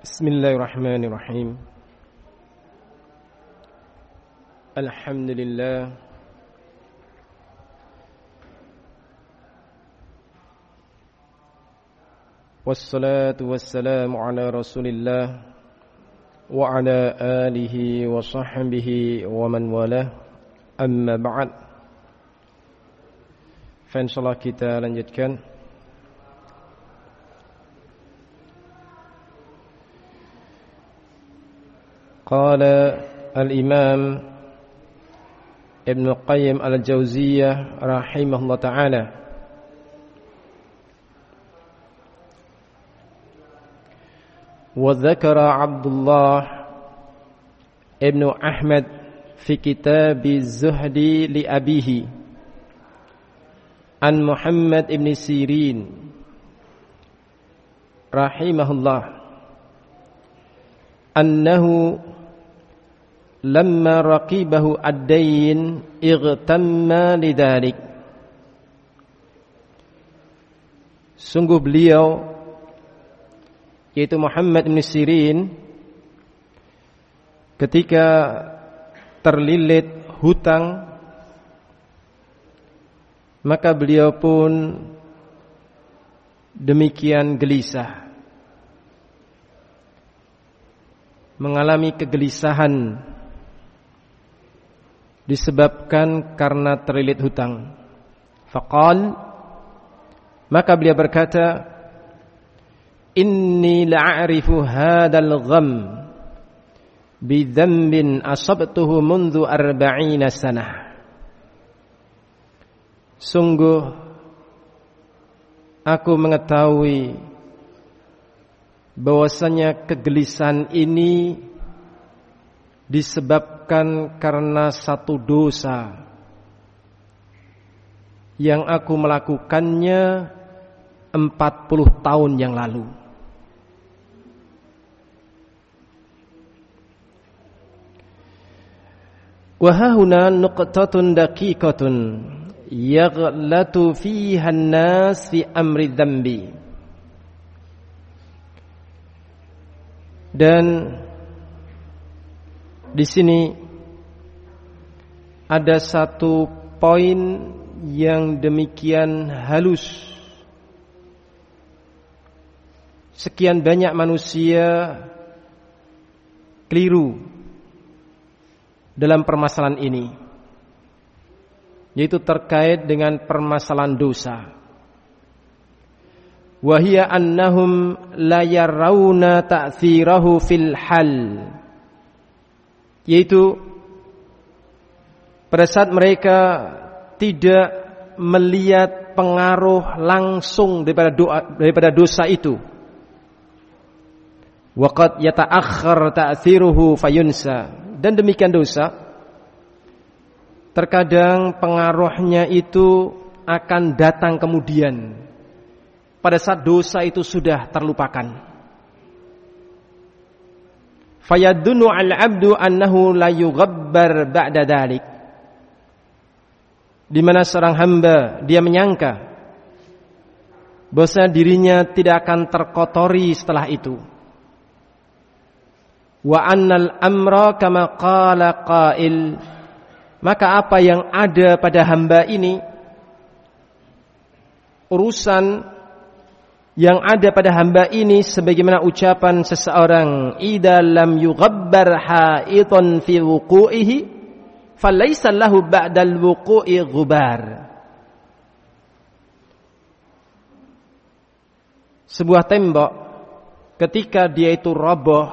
Bismillahirrahmanirrahim. Alhamdulillah. Wassalatu wassalamu ala Rasulillah wa ala alihi wa sahbihi wa man walah. Amma ba'd. Insyaallah kita lanjutkan Qala al-Imam Ibn Qayyim al-Jauziyah rahimahullah ta'ala wa dzakara Abdullah Ibn Ahmad fi kitab az-Zuhdi li abihi an Muhammad ibn Sirin rahimahullah annahu lamma raqibahu ad-dayn igtamma lidhalik. Sungguh beliau yaitu Muhammad bin Sirin ketika terlilit hutang maka beliau pun demikian gelisah, mengalami kegelisahan disebabkan karena terlilit hutang. Faqal, maka beliau berkata, inni la'arifu hadal gham bi dhanbin asabtuhu mundu 40 sanah. Sungguh aku mengetahui bahwasanya kegelisahan ini disebabkan karena satu dosa yang aku melakukannya 40 tahun yang lalu. Wa hahuna nuqtatun daqiqatun yaghlatu fiha an-nas fi amri dhanbi. Dan di sini ada satu poin yang demikian halus. Sekian banyak manusia keliru dalam permasalahan ini, yaitu terkait dengan permasalahan dosa. Wa hiya annahum la yarawna ta'thirahu fil hal, yaitu pada saat mereka tidak melihat pengaruh langsung daripada dosa itu. Waqad yata'akhkhar ta'thiruhu fayunsa, dan demikian dosa terkadang pengaruhnya itu akan datang kemudian pada saat dosa itu sudah terlupakan. Fayadunnu al-'abdu annahu la yughabbar ba'da dhalik, di mana seorang hamba dia menyangka bahwa dirinya tidak akan terkotori setelah itu. Wa annal amra kama qala qail, maka apa yang ada pada hamba ini, urusan yang ada pada hamba ini sebagaimana ucapan seseorang, idza lam yughabbar ha'itan fi wuqu'ihi falaysa lahu ba'dal wuqu'i ghubar. Sebuah tembok ketika dia itu roboh,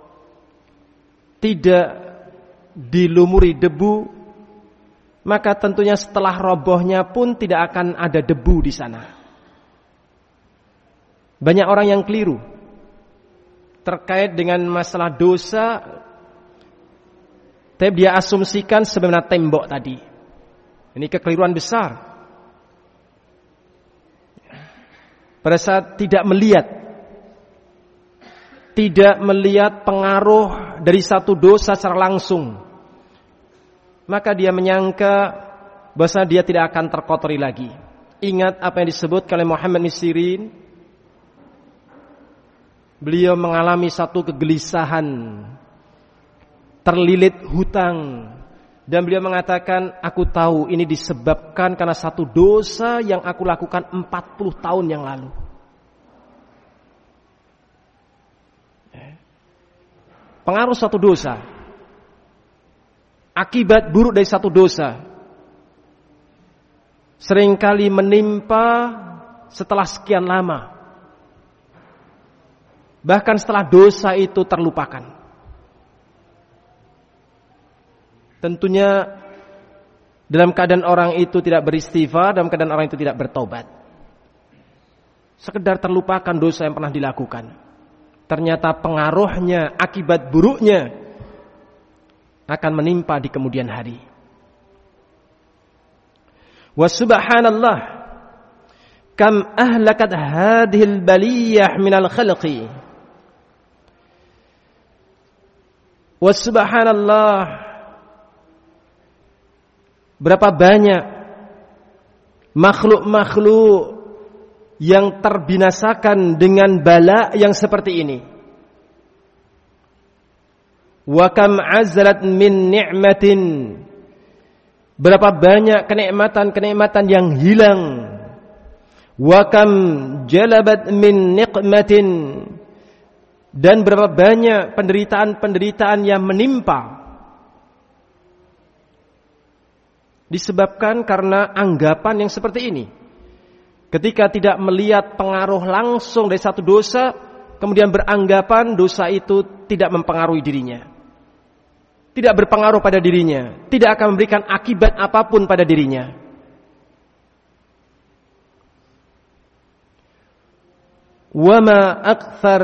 tidak dilumuri debu, maka tentunya setelah robohnya pun tidak akan ada debu di sana. Banyak orang yang keliru terkait dengan masalah dosa, tapi dia asumsikan sebenarnya tembok tadi. Ini kekeliruan besar. Pada saat tidak melihat pengaruh dari satu dosa secara langsung, maka dia menyangka bahwa dia tidak akan terkotori lagi. Ingat apa yang disebut oleh Muhammad bin Sirin, beliau mengalami satu kegelisahan, terlilit hutang, dan beliau mengatakan, aku tahu ini disebabkan karena satu dosa yang aku lakukan 40 tahun yang lalu. Pengaruh satu dosa, akibat buruk dari satu dosa, seringkali menimpa setelah sekian lama, bahkan setelah dosa itu terlupakan. Tentunya dalam keadaan orang itu tidak beristighfar, dalam keadaan orang itu tidak bertobat, sekedar terlupakan dosa yang pernah dilakukan. Ternyata pengaruhnya, akibat buruknya akan menimpa di kemudian hari. Wa subhanallah, kam ahlakat hadhil baliyah minal khalqi. Wa subhanallah, berapa banyak makhluk-makhluk yang terbinasakan dengan bala yang seperti ini. Wa kam azlat min ni'matin, berapa banyak kenikmatan-kenikmatan yang hilang. Wa kam jalabat min niqmatin, dan berapa banyak penderitaan-penderitaan yang menimpa disebabkan karena anggapan yang seperti ini. Ketika tidak melihat pengaruh langsung dari satu dosa, kemudian beranggapan dosa itu tidak mempengaruhi dirinya, tidak berpengaruh pada dirinya, tidak akan memberikan akibat apapun pada dirinya. Wa ma akthar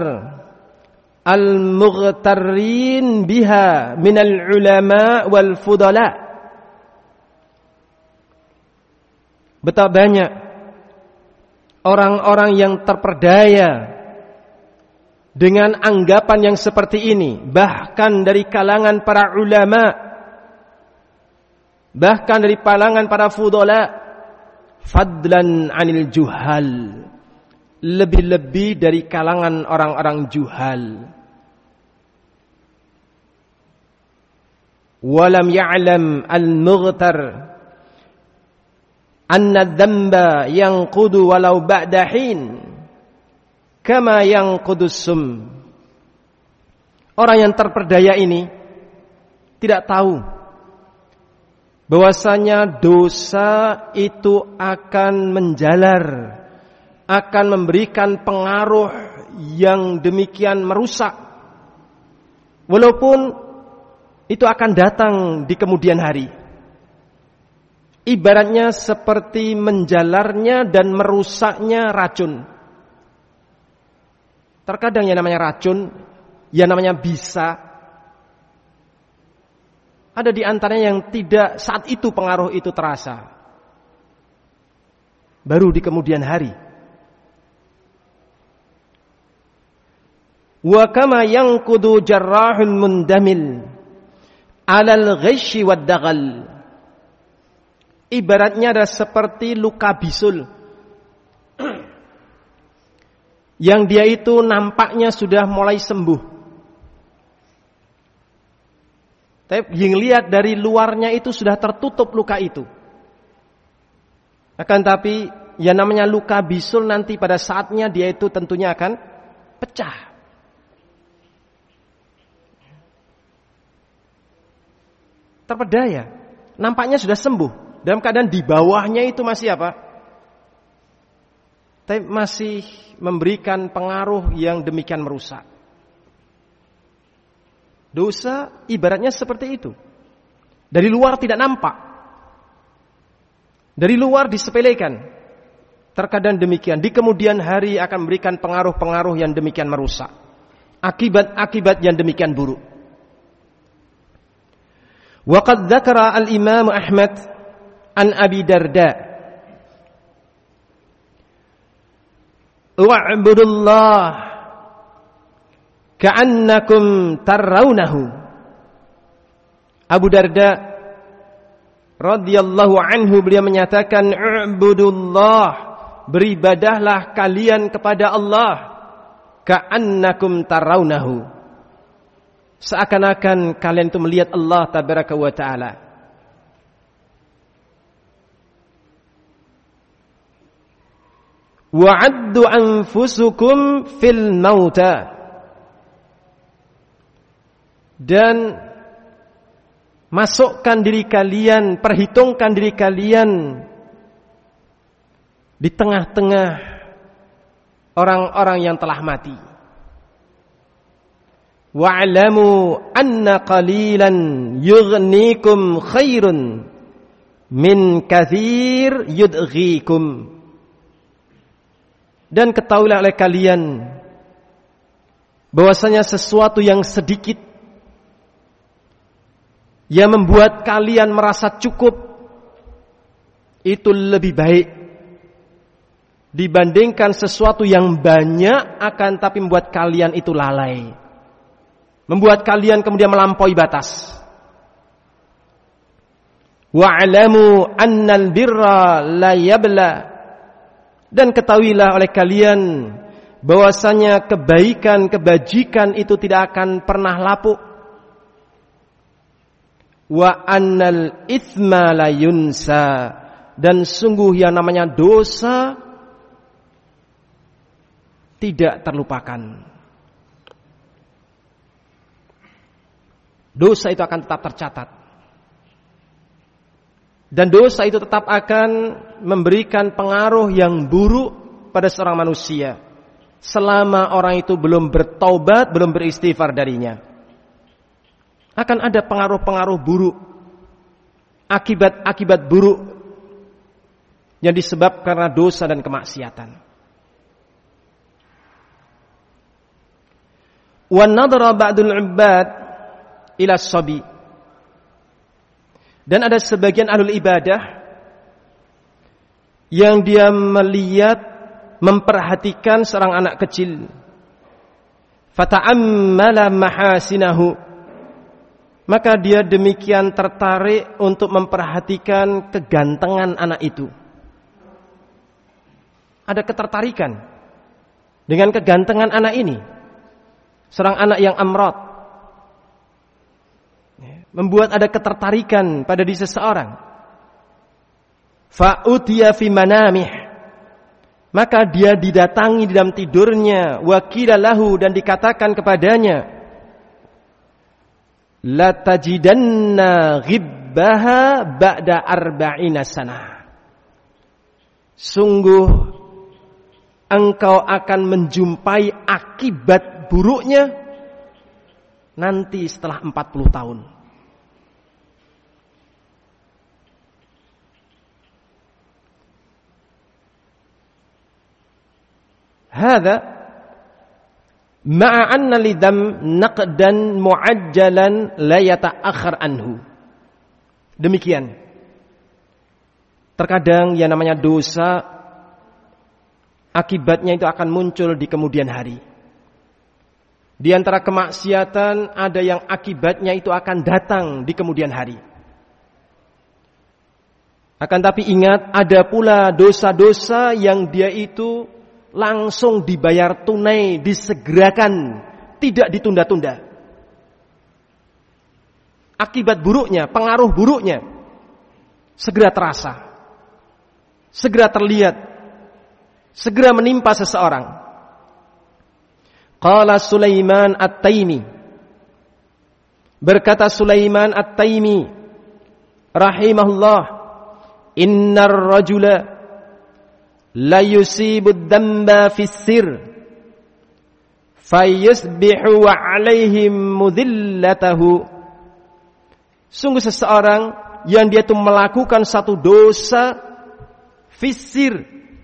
al-mughtarrin biha minal ulama wal fudala. Betapa banyak orang-orang yang terperdaya dengan anggapan yang seperti ini, bahkan dari kalangan para ulama, bahkan dari kalangan para fudala, fadlan anil juhal, lebih-lebih dari kalangan orang-orang juhal. Walam ya'lam al-mughtar anna dzamba yanqudu walau ba'da hin kama yanqudus sum. Orang yang terperdaya ini tidak tahu bahwasanya dosa itu akan menjalar, akan memberikan pengaruh yang demikian merusak, walaupun itu akan datang di kemudian hari. Ibaratnya seperti menjalarnya dan merusaknya racun. Terkadang yang namanya racun, yang namanya bisa, ada di antaranya yang tidak saat itu pengaruh itu terasa, baru di kemudian hari. Wa kama yanqudu jarrahul mundamil alal ghishi wad daghal. Ibaratnya ada seperti luka bisul yang dia itu nampaknya sudah mulai sembuh, tapi yang lihat dari luarnya itu sudah tertutup luka itu. Akan tapi yang namanya luka bisul nanti pada saatnya dia itu tentunya akan pecah. Terpedaya, nampaknya sudah sembuh, dalam keadaan di bawahnya itu masih apa? Tapi masih memberikan pengaruh yang demikian merusak. Dosa ibaratnya seperti itu. Dari luar tidak nampak, dari luar disepelekan. Terkadang demikian, di kemudian hari akan memberikan pengaruh-pengaruh yang demikian merusak, akibat-akibat yang demikian buruk. Waqad dzakara al-Imam Ahmad an Abi Darda, wa'budullah ka'annakum tarawnahu. Abu Darda radhiyallahu anhu beliau menyatakan, "U'budullah, beribadahlah kalian kepada Allah ka'annakum tarawnahu, seakan-akan kalian itu melihat Allah tabaraka wa ta'ala. Wa'addu anfusukum fil mauta, dan masukkan diri kalian, perhitungkan diri kalian di tengah-tengah orang-orang yang telah mati. Wa'lamu anna qalilan yughnikum khairun min katsir yudghikum. Dan ketahuilah oleh kalian bahwasanya sesuatu yang sedikit yang membuat kalian merasa cukup itu lebih baik dibandingkan sesuatu yang banyak akan tapi membuat kalian itu lalai, membuat kalian kemudian melampaui batas. Wa'lamu annal birra la yabla, dan ketahuilah oleh kalian bahwasanya kebaikan, kebajikan itu tidak akan pernah lapuk. Wa annal itsma la yunsa, dan sungguh yang namanya dosa tidak terlupakan. Dosa itu akan tetap tercatat. Dan dosa itu tetap akan memberikan pengaruh yang buruk pada seorang manusia selama orang itu belum bertaubat, belum beristighfar darinya. Akan ada pengaruh-pengaruh buruk, akibat-akibat buruk yang disebabkan karena dosa dan kemaksiatan. Wa nadhara ba'dul 'ibbad ila as-sabi, dan ada sebagian ahlul ibadah yang dia melihat, memperhatikan seorang anak kecil. Fata'ammala mahasinahu, maka dia demikian tertarik untuk memperhatikan kegantengan anak itu. Ada ketertarikan dengan kegantengan anak ini. Seorang anak yang amrad, membuat ada ketertarikan pada diri seseorang. Fa'utiya fi manamih, maka dia didatangi di dalam tidurnya. Wa qila lahu, dan dikatakan kepadanya, la tajidanna ghibbaha ba'da arba'ina sanah, sungguh engkau akan menjumpai akibat buruknya nanti setelah 40 tahun. Hadza ma'a anna lidam naqdan mu'ajjalan la yata'akhkhar anhu. Demikian. Terkadang yang namanya dosa akibatnya itu akan muncul di kemudian hari. Di antara kemaksiatan ada yang akibatnya itu akan datang di kemudian hari. Akan tapi ingat, ada pula dosa-dosa yang dia itu langsung dibayar tunai, disegerakan, tidak ditunda-tunda. Akibat buruknya, pengaruh buruknya segera terasa, segera terlihat, segera menimpa seseorang. Qala Sulaiman At-Taimi, berkata Sulaiman At-Taimi rahimahullah, innar rajula la yusibud dhanba fis sir fayusbihu wa alaihim mudillatahu. Sungguh seseorang yang dia itu melakukan satu dosa fis sir,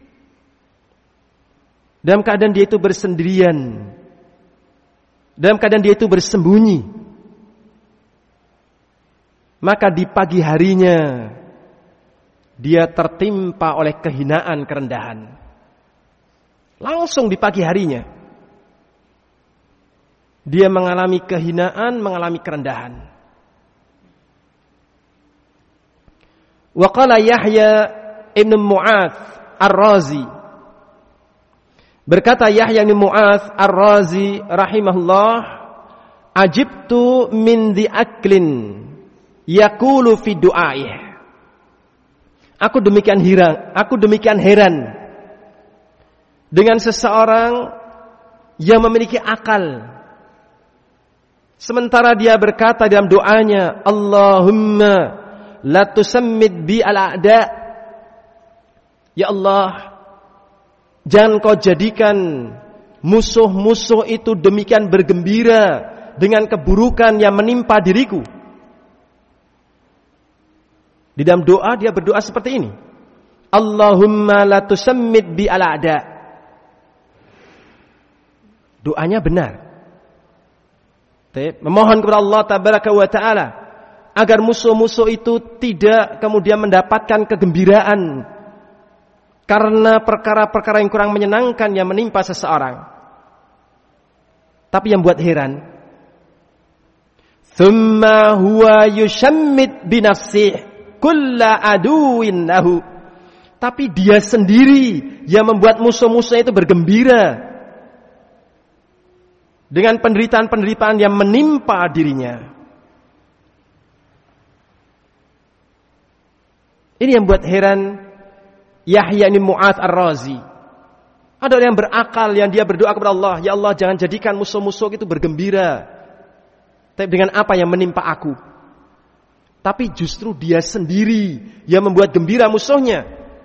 dalam keadaan dia itu bersendirian, dalam keadaan dia itu bersembunyi, maka di pagi harinya dia tertimpa oleh kehinaan, kerendahan. Langsung di pagi harinya dia mengalami kehinaan, mengalami kerendahan. Wa qala Yahya ibn Mu'adz Ar-Razi, Berkata Yahya bin Mu'adz Ar-Razi rahimahullah, ajibtu min dhi aklin yaqulu fi du'aih. Aku demikian heran dengan seseorang yang memiliki akal, sementara dia berkata dalam doanya, Allahumma la tusammid bi al-a'da. Ya Allah, jangan kau jadikan musuh-musuh itu demikian bergembira dengan keburukan yang menimpa diriku. Di dalam doa dia berdoa seperti ini, Allahumma la tusammid bi al-a'da. Doanya benar. Memohon kepada Allah tabaraka wa ta'ala agar musuh-musuh itu tidak kemudian mendapatkan kegembiraan karena perkara-perkara yang kurang menyenangkan yang menimpa seseorang. Tapi yang buat heran, thumma huwa yushammid bi nafsihi kulla aduwin lahu. Tapi dia sendiri yang membuat musuh-musuhnya itu bergembira dengan penderitaan-penderitaan yang menimpa dirinya. Ini yang buat heran Yahya bin Mu'adz Ar-Razi. Ada orang yang berakal yang dia berdoa kepada Allah, ya Allah jangan jadikan musuh-musuh itu bergembira dengan apa yang menimpa aku. Tapi justru dia sendiri yang membuat gembira musuhnya.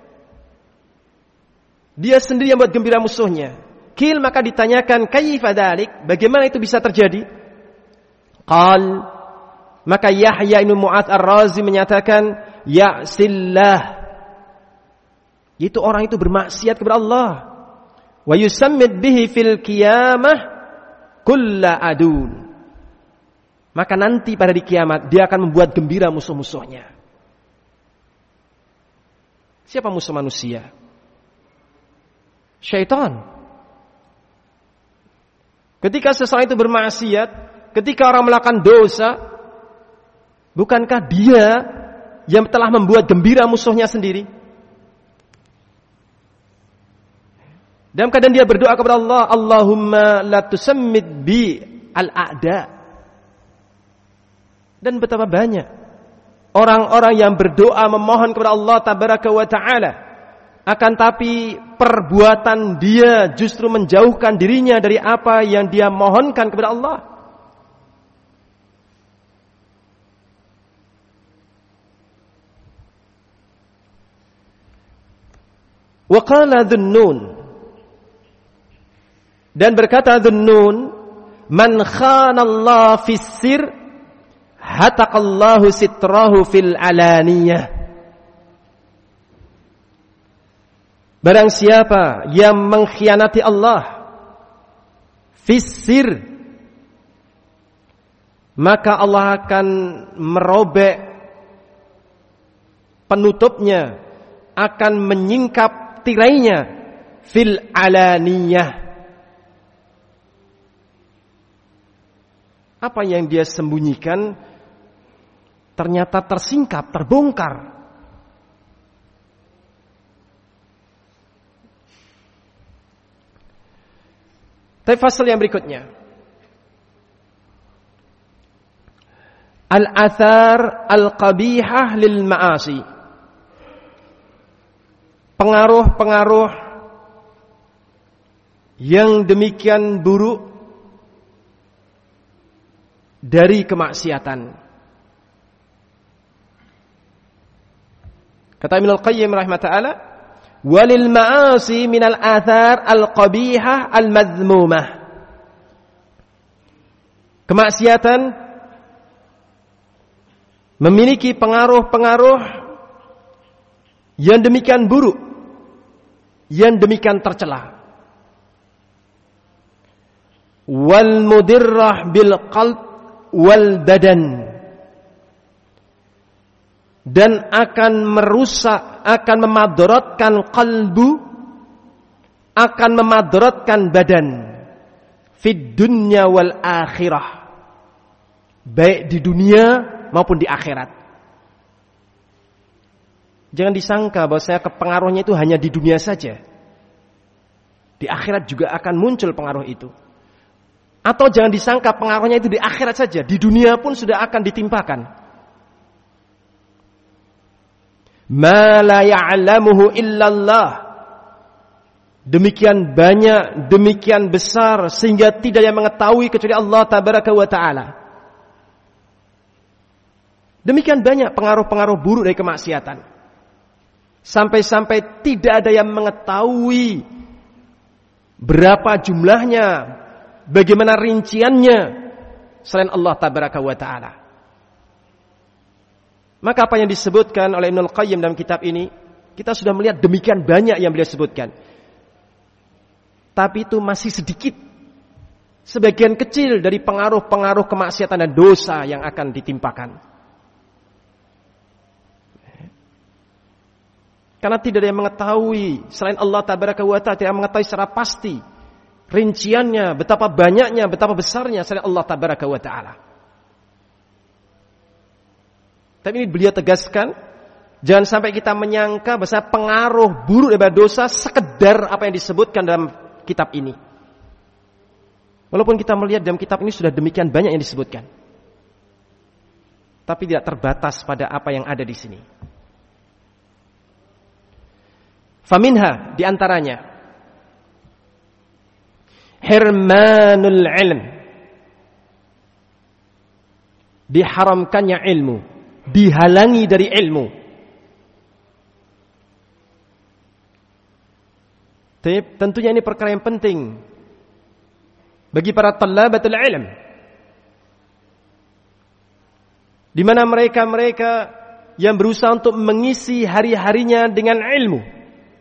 Dia sendiri yang membuat gembira musuhnya. Qil, maka ditanyakan, kaifa dzalik? Bagaimana itu bisa terjadi? Qal, maka Yahya bin Mu'adz Ar-Razi menyatakan, ya'sillah. Itu orang itu bermaksiat kepada Allah. Wa yusammid bihi fil qiyamah kulla adun. Maka nanti pada di kiamat dia akan membuat gembira musuh-musuhnya. Siapa musuh manusia? Syaitan. Ketika seseorang itu bermaksiat, ketika orang melakukan dosa, bukankah dia yang telah membuat gembira musuhnya sendiri? Dalam keadaan dia berdoa kepada Allah, Allahumma la tusammid bi al-a'da. Dan betapa banyak orang-orang yang berdoa memohon kepada Allah tabaraka wa ta'ala, akan tapi perbuatan dia justru menjauhkan dirinya dari apa yang dia mohonkan kepada Allah. Wa qala Dhunnun, dan berkata Dhunnun, man khana Allah fis sir hataqallahu sitrahu fil alaniyah. Barang siapa yang mengkhianati Allah fis sir, maka Allah akan merobek penutupnya, akan menyingkap tirainya fil alaniyah. Apa yang dia sembunyikan ternyata tersingkap, terbongkar. Tapi fasal yang berikutnya, al-athar al-qabihah lil ma'asi. Pengaruh-pengaruh yang demikian buruk dari kemaksiatan. Kata Ibnu Al-Qayyim rahimahullah, walil ma'asi minal athar al-qabihah al-madhmumah. Kemaksiatan memiliki pengaruh-pengaruh yang demikian buruk, yang demikian tercela. Wal mudirrah bil qalb wal badan, dan akan merusak, akan memadaratkan qalbu, akan memadaratkan badan, fid dunya wal akhirah, baik di dunia maupun di akhirat. Jangan disangka bahwa saya kepengaruhnya itu hanya di dunia saja. Di akhirat juga akan muncul pengaruh itu. Atau jangan disangka pengaruhnya itu di akhirat saja, di dunia pun sudah akan ditimpakan. Ma la ya'lamuhu illallah. Demikian banyak, demikian besar sehingga tidak yang mengetahui kecuali Allah tabaraka wa taala. Demikian banyak pengaruh-pengaruh buruk dari kemaksiatan. Sampai-sampai tidak ada yang mengetahui berapa jumlahnya, bagaimana rinciannya selain Allah tabaraka wa taala. Maka apa yang disebutkan oleh Ibnul Qayyim dalam kitab ini, kita sudah melihat demikian banyak yang beliau sebutkan. Tapi itu masih sedikit. Sebagian kecil dari pengaruh-pengaruh kemaksiatan dan dosa yang akan ditimpakan. Karena tidak ada yang mengetahui selain Allah tabaraka wa ta'ala, tidak mengetahui secara pasti rinciannya, betapa banyaknya, betapa besarnya selain Allah tabaraka wa ta'ala. Tapi ini beliau tegaskan, jangan sampai kita menyangka bahwa pengaruh buruk daripada dosa sekedar apa yang disebutkan dalam kitab ini. Walaupun kita melihat dalam kitab ini sudah demikian banyak yang disebutkan, tapi tidak terbatas pada apa yang ada di sini. Faminha, diantaranya hirmanul ilm, diharamkannya ilmu, dihalangi dari ilmu. Tentunya ini perkara yang penting bagi para talabatul ilm, di mana mereka yang berusaha untuk mengisi hari-harinya dengan ilmu.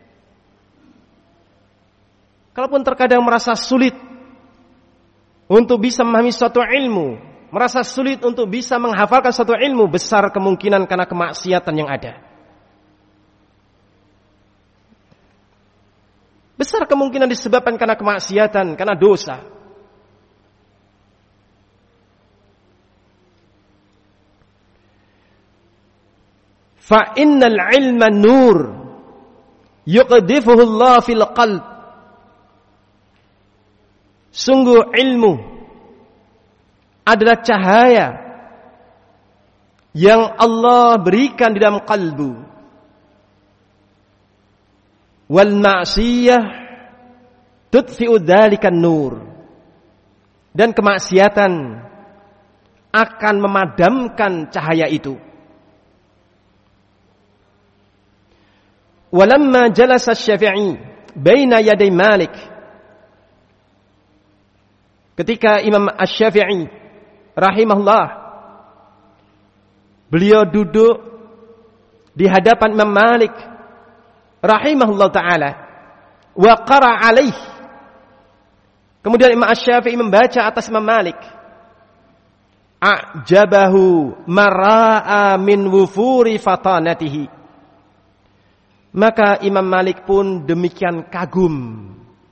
Kalaupun terkadang merasa sulit untuk bisa memahami suatu ilmu, merasa sulit untuk bisa menghafalkan suatu ilmu, besar kemungkinan karena kemaksiatan yang ada. Besar kemungkinan disebabkan karena kemaksiatan, karena dosa. Fa innal ilma nur yuqdifuhu Allah fil qalb. Sungguh ilmu adalah cahaya yang Allah berikan di dalam kalbu. Wal ma'siyah tudfi'u dzalikan nur. Dan kemaksiatan akan memadamkan cahaya itu. Walamma jalasa Syafi'i baina yaday Malik, ketika Imam Asy-Syafi'i rahimahullah, beliau duduk di hadapan Imam Malik rahimahullah ta'ala, wa qara alaih, kemudian Imam Asy-Syafi'i membaca atas Imam Malik, a'jabahu mara'a min wufuri fatanatihi, maka Imam Malik pun demikian kagum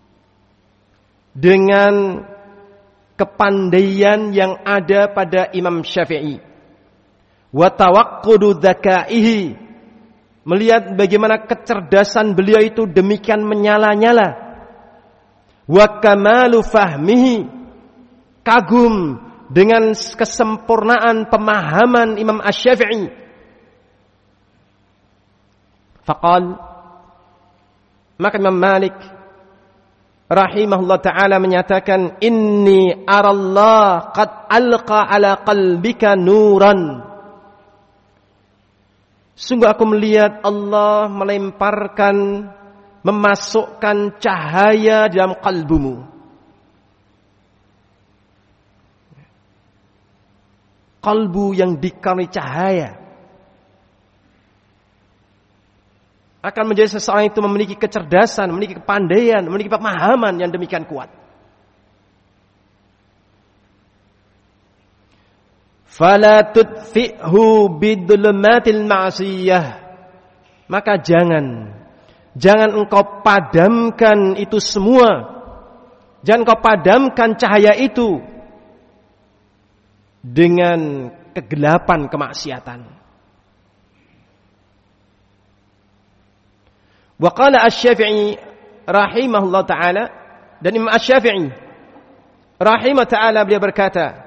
dengan kepandaian yang ada pada Imam Syafi'i, wa tawaqqudu dzakaihi, melihat bagaimana kecerdasan beliau itu demikian menyala-nyala, wa kamalu fahmihi, kagum dengan kesempurnaan pemahaman Imam Asy-Syafi'i. Faqal, maka Imam Malik rahimahullah ta'ala menyatakan, inni arallah qad alqa ala qalbika nuran. Sungguh aku melihat Allah melemparkan, memasukkan cahaya di dalam kalbumu. Kalbu yang dikaruniai cahaya akan menjadi seseorang itu memiliki kecerdasan, memiliki kepandaian, memiliki pemahaman yang demikian kuat. Fala tudfi'hu bidhulumatil ma'siyah, maka jangan engkau padamkan itu semua, jangan engkau padamkan cahaya itu dengan kegelapan kemaksiatan. Wa qala Asy-Syafi'i rahimahullah ta'ala dan Imam Asy-Syafi'i rahimah ta'ala, beliau berkata,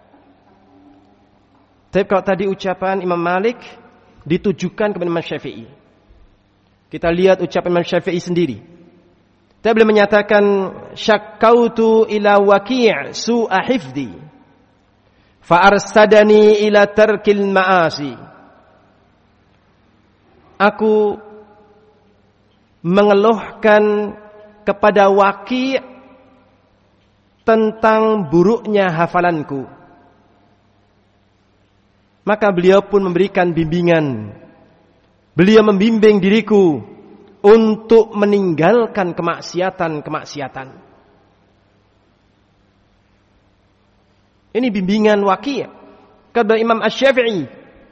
tapi kalau tadi ucapan Imam Malik ditujukan kepada Imam Syafi'i, kita lihat ucapan Imam Syafi'i sendiri. Tapi beliau menyatakan, syakkautu ila Waki' su'a hifdi fa arsadani ila tarkil ma'asi. Aku mengeluhkan kepada Waki' tentang buruknya hafalanku. Maka beliau pun memberikan bimbingan. Beliau membimbing diriku untuk meninggalkan kemaksiatan-kemaksiatan. Ini bimbingan Waki' kepada Imam Asy-Syafi'i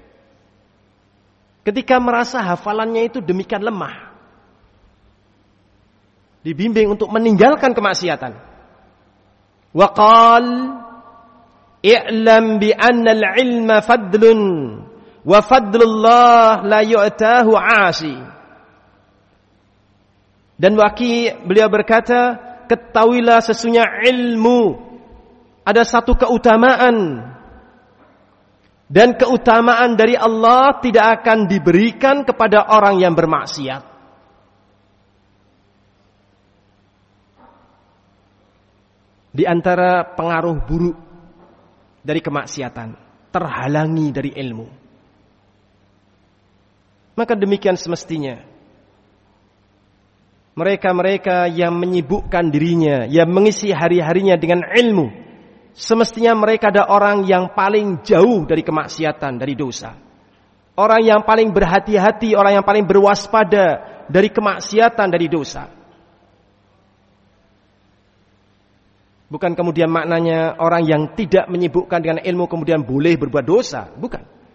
ketika merasa hafalannya itu demikian lemah. Dibimbing untuk meninggalkan kemaksiatan. Wa qal i'lam bi anna al-'ilma fadlun wa fadlullah la yu'tahu 'asi. Dan Waki' beliau berkata, ketahuilah sesungguhnya ilmu ada satu keutamaan, dan keutamaan dari Allah tidak akan diberikan kepada orang yang bermaksiat. Di antara pengaruh buruk dari kemaksiatan, terhalangi dari ilmu. Maka demikian semestinya mereka-mereka yang menyibukkan dirinya, yang mengisi hari-harinya dengan ilmu, semestinya mereka ada orang yang paling jauh dari kemaksiatan, dari dosa. Orang yang paling berhati-hati, orang yang paling berwaspada dari kemaksiatan, dari dosa. Bukan kemudian maknanya orang yang tidak menyibukkan dengan ilmu kemudian boleh berbuat dosa. Bukan.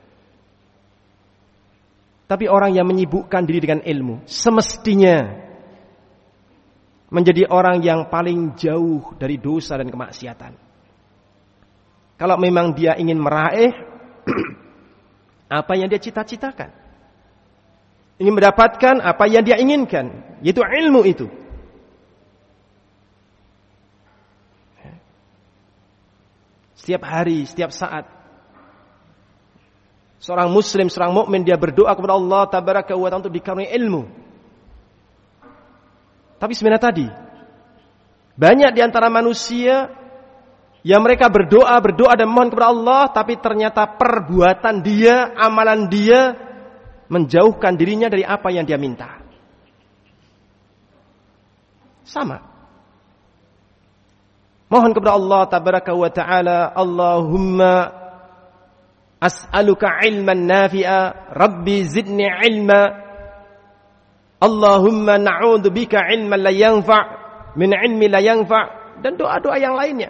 Tapi orang yang menyibukkan diri dengan ilmu semestinya menjadi orang yang paling jauh dari dosa dan kemaksiatan. Kalau memang dia ingin meraih apa yang dia cita-citakan, ingin mendapatkan apa yang dia inginkan, yaitu ilmu itu. Setiap hari, setiap saat, seorang muslim, seorang mukmin dia berdoa kepada Allah tabaraka wa ta'ala untuk dikaruniai ilmu. Tapi sebenarnya tadi banyak di antara manusia yang mereka berdoa dan mohon kepada Allah, tapi ternyata perbuatan dia, amalan dia menjauhkan dirinya dari apa yang dia minta. Sama. Mohon kepada Allah tabaraka wa ta'ala, Allahumma as'aluka ilman nafi'a, Rabbi zidni ilma, Allahumma na'udzu bika ilman la yanfa' min ilmi la yanfa', dan doa-doa yang lainnya.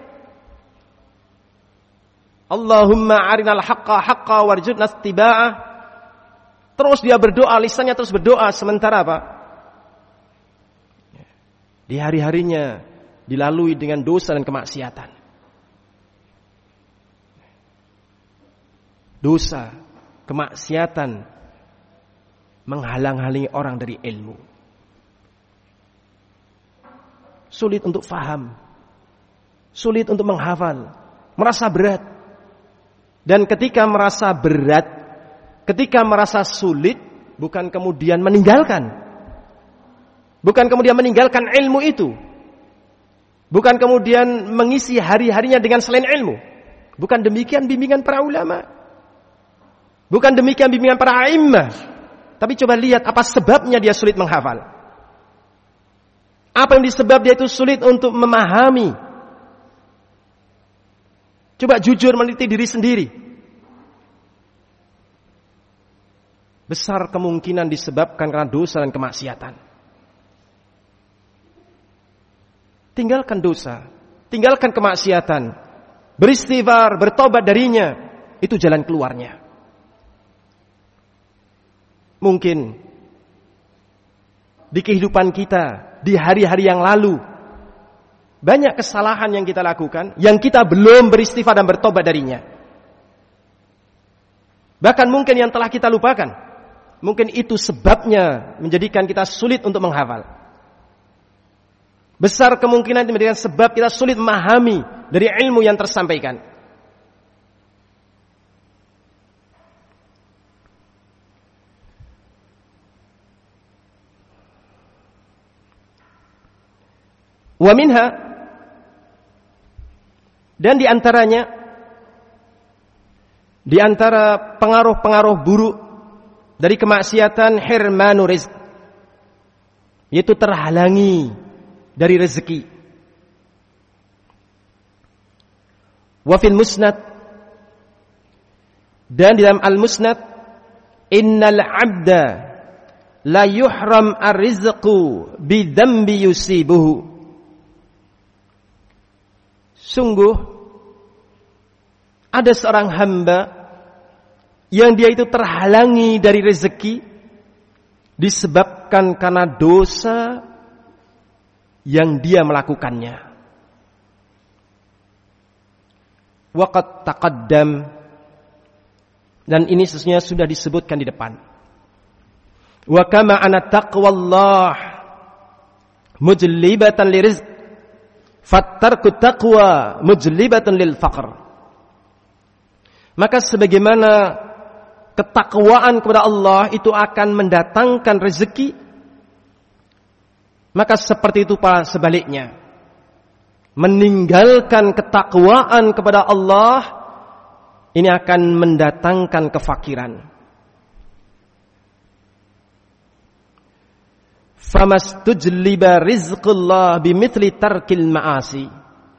Allahumma arinal haqqa haqqa warzuqna ittiba'ah. Terus dia berdoa, lisannya terus berdoa, sementara apa? Di hari-harinya dilalui dengan dosa dan kemaksiatan. Dosa, kemaksiatan menghalang-halangi orang dari ilmu. Sulit untuk faham, sulit untuk menghafal, merasa berat. Dan ketika merasa berat, ketika merasa sulit, bukan kemudian meninggalkan. Bukan kemudian meninggalkan ilmu itu. Bukan kemudian mengisi hari-harinya dengan selain ilmu. Bukan demikian bimbingan para ulama. Bukan demikian bimbingan para a'immah. Tapi coba lihat apa sebabnya dia sulit menghafal. Apa yang disebab dia itu sulit untuk memahami. Coba jujur meneliti diri sendiri. Besar kemungkinan disebabkan karena dosa dan kemaksiatan. Tinggalkan dosa, tinggalkan kemaksiatan, beristighfar, bertobat darinya, itu jalan keluarnya. Mungkin di kehidupan kita, di hari-hari yang lalu, banyak kesalahan yang kita lakukan, yang kita belum beristighfar dan bertobat darinya. Bahkan mungkin yang telah kita lupakan, mungkin itu sebabnya menjadikan kita sulit untuk menghafal. Besar kemungkinan menjadikan sebab kita sulit memahami dari ilmu yang tersampaikan. Wa minha, dan di antaranya, di antara pengaruh-pengaruh buruk dari kemaksiatan, hirmanu rizq, yaitu terhalangi dari rezeki. Wa fil musnad, dan di dalam al-musnad, innal abda la yuhram ar-rizqu bi dzambi yusibuhu. Sungguh ada seorang hamba yang dia itu terhalangi dari rezeki disebabkan karena dosa yang dia melakukannya. Waqad taqaddam, dan ini sesungguhnya sudah disebutkan di depan. Wa kama ana taqwallah mujlibatan lirizq, fattarku taqwa mujlibatan lil faqr. Maka sebagaimana ketakwaan kepada Allah itu akan mendatangkan rezeki, maka seperti itu pula sebaliknya. Meninggalkan ketakwaan kepada Allah ini akan mendatangkan kefakiran. Famastujliba rizqullah bimithli tarkil ma'asi.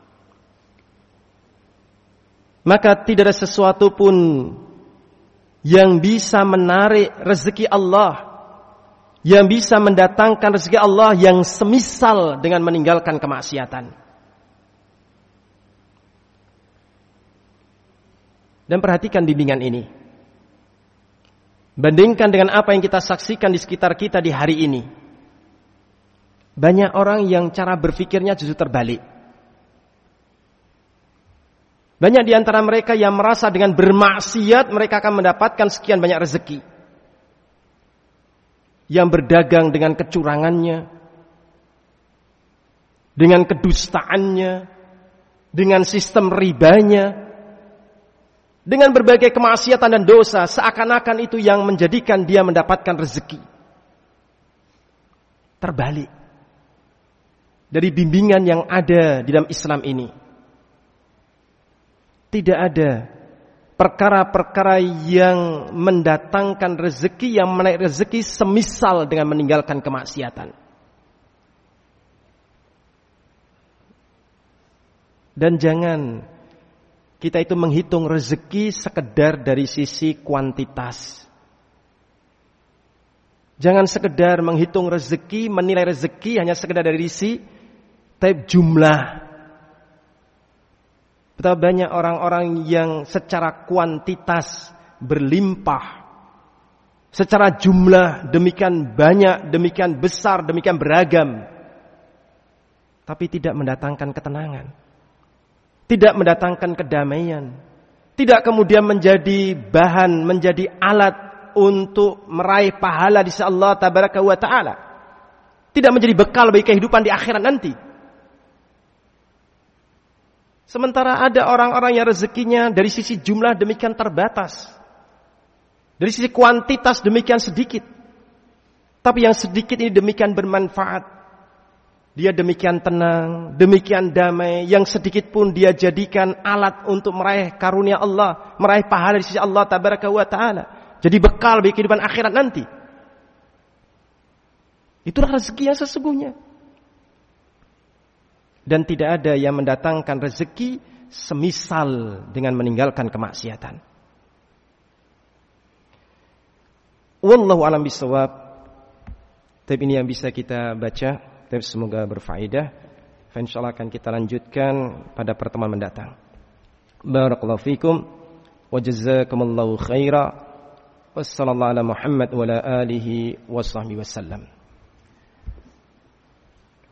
Maka tidak ada sesuatu pun yang bisa menarik rezeki Allah, yang bisa mendatangkan rezeki Allah yang semisal dengan meninggalkan kemaksiatan. Dan perhatikan bimbingan ini. Bandingkan dengan apa yang kita saksikan di sekitar kita di hari ini. Banyak orang yang cara berpikirnya justru terbalik. Banyak di antara mereka yang merasa dengan bermaksiat mereka akan mendapatkan sekian banyak rezeki. Yang berdagang dengan kecurangannya, dengan kedustaannya, dengan sistem ribanya, dengan berbagai kemaksiatan dan dosa, seakan-akan itu yang menjadikan dia mendapatkan rezeki. Terbalik dari bimbingan yang ada di dalam Islam ini. Tidak ada perkara-perkara yang mendatangkan rezeki, yang menaik rezeki semisal dengan meninggalkan kemaksiatan. Dan jangan kita itu menghitung rezeki sekedar dari sisi kuantitas. Jangan sekedar menghitung rezeki, menilai rezeki hanya sekedar dari sisi jumlah. Betapa banyak orang-orang yang secara kuantitas berlimpah, secara jumlah demikian banyak, demikian besar, demikian beragam, tapi tidak mendatangkan ketenangan, tidak mendatangkan kedamaian, tidak kemudian menjadi bahan, menjadi alat untuk meraih pahala di sisi Allah Tabaraka wa Ta'ala, tidak menjadi bekal bagi kehidupan di akhirat nanti. Sementara ada orang-orang yang rezekinya dari sisi jumlah demikian terbatas, dari sisi kuantitas demikian sedikit, tapi yang sedikit ini demikian bermanfaat. Dia demikian tenang, demikian damai, yang sedikit pun dia jadikan alat untuk meraih karunia Allah, meraih pahala di sisi Allah Tabaraka wa Ta'ala, jadi bekal bagi kehidupan akhirat nanti. Itulah rezeki yang sesungguhnya. Dan tidak ada yang mendatangkan rezeki semisal dengan meninggalkan kemaksiatan. Wallahu a'lam bishawab. Tapi ini yang bisa kita baca. Tapi semoga berfaedah. Insyaallah akan kita lanjutkan pada pertemuan mendatang. Barakallahu fikum wa jazakumullahu khaira. Wassallallahu ala Muhammad wa ala alihi wa sahbihi wasallam.